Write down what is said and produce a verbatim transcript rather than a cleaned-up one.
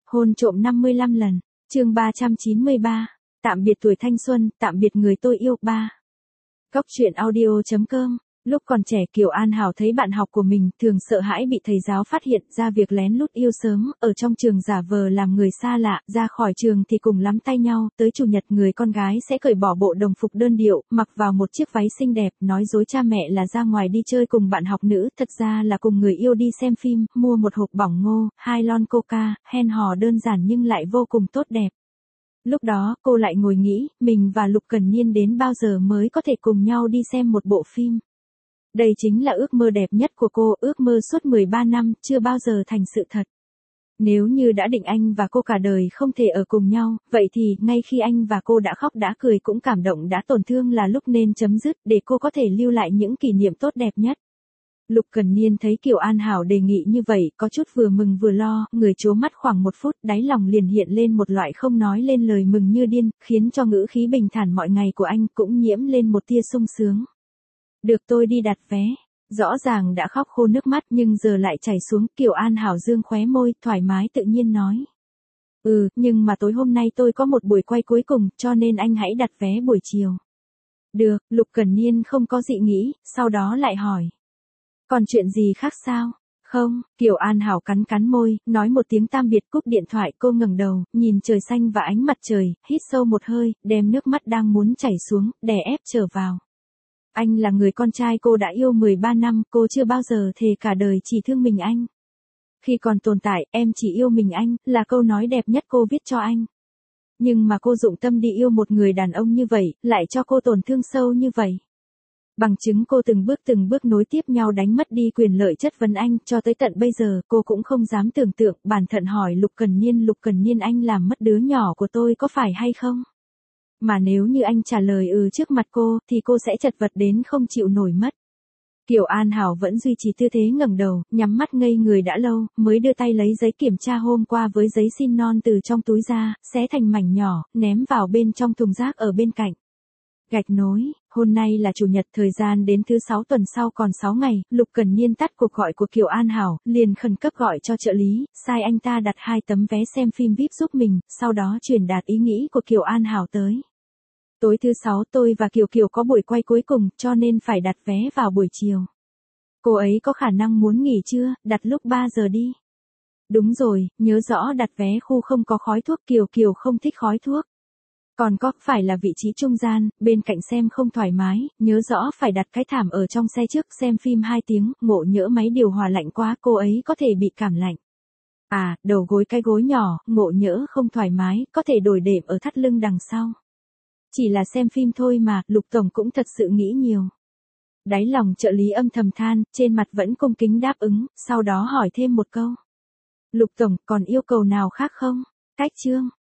Hôn trộm năm mươi lăm lần, chương ba trăm chín mươi ba, tạm biệt tuổi thanh xuân, tạm biệt người tôi yêu. Ba. Góc truyện audio chấm com. Lúc còn trẻ Kiều An Hảo thấy bạn học của mình thường sợ hãi bị thầy giáo phát hiện ra việc lén lút yêu sớm, ở trong trường giả vờ làm người xa lạ, ra khỏi trường thì cùng lắm tay nhau, tới chủ nhật người con gái sẽ cởi bỏ bộ đồng phục đơn điệu, mặc vào một chiếc váy xinh đẹp, nói dối cha mẹ là ra ngoài đi chơi cùng bạn học nữ, thật ra là cùng người yêu đi xem phim, mua một hộp bỏng ngô, hai lon coca, hẹn hò đơn giản nhưng lại vô cùng tốt đẹp. Lúc đó, cô lại ngồi nghĩ, mình và Lục Cần Niên đến bao giờ mới có thể cùng nhau đi xem một bộ phim. Đây chính là ước mơ đẹp nhất của cô, ước mơ suốt mười ba năm, chưa bao giờ thành sự thật. Nếu như đã định anh và cô cả đời không thể ở cùng nhau, vậy thì, ngay khi anh và cô đã khóc đã cười cũng cảm động đã tổn thương là lúc nên chấm dứt, để cô có thể lưu lại những kỷ niệm tốt đẹp nhất. Lục Cần Niên thấy Kiều An Hảo đề nghị như vậy, có chút vừa mừng vừa lo, người trố mắt khoảng một phút, đáy lòng liền hiện lên một loại không nói lên lời mừng như điên, khiến cho ngữ khí bình thản mọi ngày của anh cũng nhiễm lên một tia sung sướng. Được, tôi đi đặt vé. Rõ ràng đã khóc khô nước mắt nhưng giờ lại chảy xuống. Kiều An Hảo dương khóe môi, thoải mái tự nhiên nói. Ừ, nhưng mà tối hôm nay tôi có một buổi quay cuối cùng, cho nên anh hãy đặt vé buổi chiều. Được, Lục Cần Niên không có dị nghĩ, sau đó lại hỏi. Còn chuyện gì khác sao? Không, Kiều An Hảo cắn cắn môi, nói một tiếng tạm biệt cúp điện thoại. Cô ngẩng đầu, nhìn trời xanh và ánh mặt trời, hít sâu một hơi, đem nước mắt đang muốn chảy xuống, đè ép trở vào. Anh là người con trai cô đã yêu mười ba năm, cô chưa bao giờ thề cả đời chỉ thương mình anh. Khi còn tồn tại, em chỉ yêu mình anh, là câu nói đẹp nhất cô viết cho anh. Nhưng mà cô dụng tâm đi yêu một người đàn ông như vậy, lại cho cô tổn thương sâu như vậy. Bằng chứng cô từng bước từng bước nối tiếp nhau đánh mất đi quyền lợi chất vấn anh, cho tới tận bây giờ, cô cũng không dám tưởng tượng, bản thân hỏi Lục Cần Niên, Lục Cần Niên anh làm mất đứa nhỏ của tôi có phải hay không? Mà nếu như anh trả lời ừ trước mặt cô, thì cô sẽ chật vật đến không chịu nổi mất. Kiều An Hảo vẫn duy trì tư thế ngẩng đầu, nhắm mắt ngây người đã lâu, mới đưa tay lấy giấy kiểm tra hôm qua với giấy xin non từ trong túi ra, xé thành mảnh nhỏ, ném vào bên trong thùng rác ở bên cạnh. Gạch nối, hôm nay là chủ nhật, thời gian đến thứ sáu tuần sau còn sáu ngày, Lục Cần Niên tắt cuộc gọi của Kiều An Hảo, liền khẩn cấp gọi cho trợ lý, sai anh ta đặt hai tấm vé xem phim víp giúp mình, sau đó truyền đạt ý nghĩ của Kiều An Hảo tới. Tối thứ sáu tôi và Kiều Kiều có buổi quay cuối cùng, cho nên phải đặt vé vào buổi chiều. Cô ấy có khả năng muốn nghỉ chưa, đặt lúc ba giờ đi. Đúng rồi, nhớ rõ đặt vé khu không có khói thuốc, Kiều Kiều không thích khói thuốc. Còn có, phải là vị trí trung gian, bên cạnh xem không thoải mái, nhớ rõ phải đặt cái thảm ở trong xe trước, xem phim hai tiếng, ngộ nhỡ máy điều hòa lạnh quá, cô ấy có thể bị cảm lạnh. À, đầu gối cái gối nhỏ, ngộ nhỡ không thoải mái, có thể đổi đệm ở thắt lưng đằng sau. Chỉ là xem phim thôi mà, Lục Tổng cũng thật sự nghĩ nhiều. Đáy lòng trợ lý âm thầm than, trên mặt vẫn cung kính đáp ứng, sau đó hỏi thêm một câu. Lục Tổng, còn yêu cầu nào khác không? Cách chương.